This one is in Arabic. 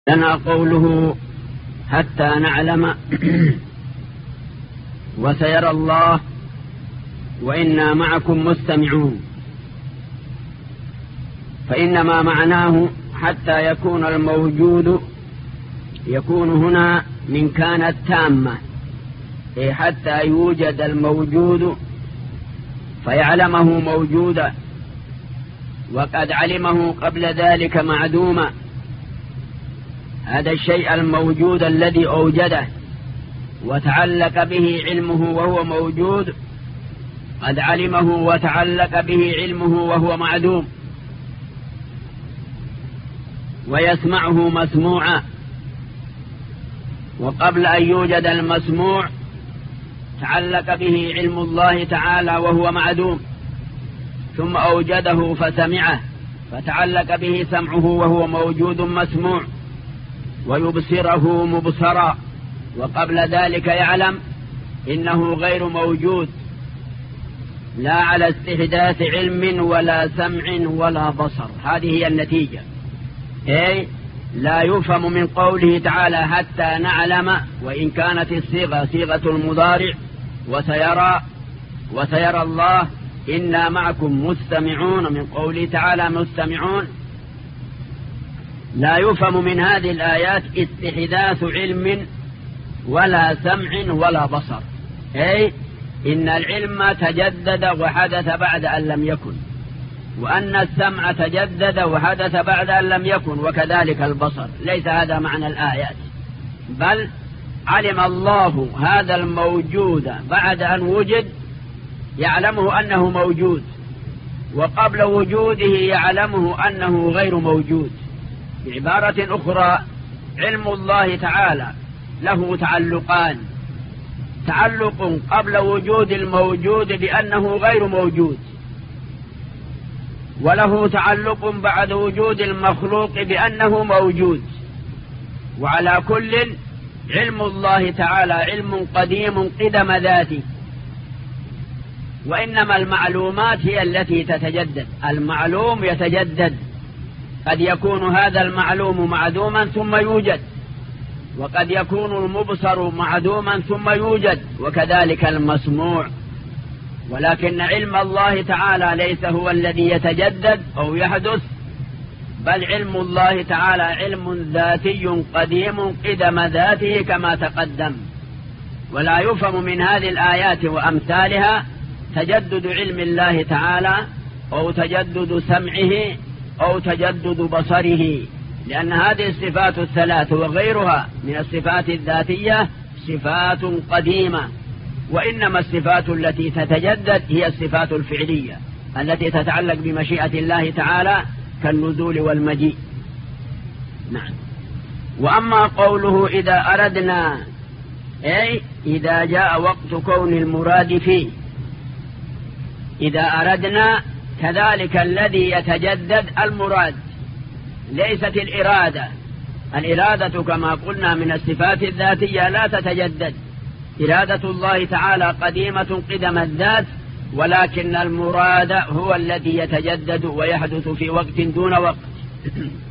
لنا قوله حتى نعلم وسيرى الله وإنا معكم مستمعون، فإنما معناه حتى يكون الموجود يكون هنا من كانت تامة، أي حتى يوجد الموجود فيعلمه موجودا وقد علمه قبل ذلك معدوما. هذا الشيء الموجود الذي أوجده وتعلق به علمه وهو موجود قد علمه وتعلق به علمه وهو معدوم، ويسمعه مسموعا، وقبل أن يوجد المسموع تعلق به علم الله تعالى وهو معدوم، ثم أوجده فسمعه فتعلق به سمعه وهو موجود مسموع، ويبصره مبصرا، وقبل ذلك يعلم إنه غير موجود، لا على استحداث علم ولا سمع ولا بصر. هذه هي النتيجة. أي لا يفهم من قوله تعالى حتى نعلم، وإن كانت الصيغة صيغة المضارع وسيرى الله إنا معكم مستمعون، من قوله تعالى مستمعون، لا يفهم من هذه الآيات استحداث علم ولا سمع ولا بصر، أي إن العلم تجدد وحدث بعد أن لم يكن، وأن السمع تجدد وحدث بعد أن لم يكن، وكذلك البصر. ليس هذا معنى الآيات، بل علم الله هذا الموجود بعد أن وجد، يعلمه أنه موجود، وقبل وجوده يعلمه أنه غير موجود. بعبارة أخرى، علم الله تعالى له تعلقان: تعلق قبل وجود الموجود بأنه غير موجود، وله تعلق بعد وجود المخلوق بأنه موجود. وعلى كل، علم الله تعالى علم قديم قدم ذاته، وإنما المعلومات هي التي تتجدد. المعلوم يتجدد، قد يكون هذا المعلوم معدوما ثم يوجد، وقد يكون المبصر معدوما ثم يوجد، وكذلك المسموع. ولكن علم الله تعالى ليس هو الذي يتجدد أو يحدث، بل علم الله تعالى علم ذاتي قديم قدم ذاته كما تقدم. ولا يفهم من هذه الآيات وأمثالها تجدد علم الله تعالى أو تجدد سمعه أو تجدد بصره، لأن هذه الصفات الثلاث وغيرها من الصفات الذاتية صفات قديمة، وإنما الصفات التي تتجدد هي الصفات الفعلية التي تتعلق بمشيئة الله تعالى كالنزول والمجيء. نعم. وأما قوله إذا أردنا، أي إذا جاء وقت كون المراد فيه. إذا أردنا كذلك الذي يتجدد المراد، ليست الإرادة. الإرادة كما قلنا من الصفات الذاتية لا تتجدد، إرادة الله تعالى قديمة قدم الذات، ولكن المراد هو الذي يتجدد ويحدث في وقت دون وقت.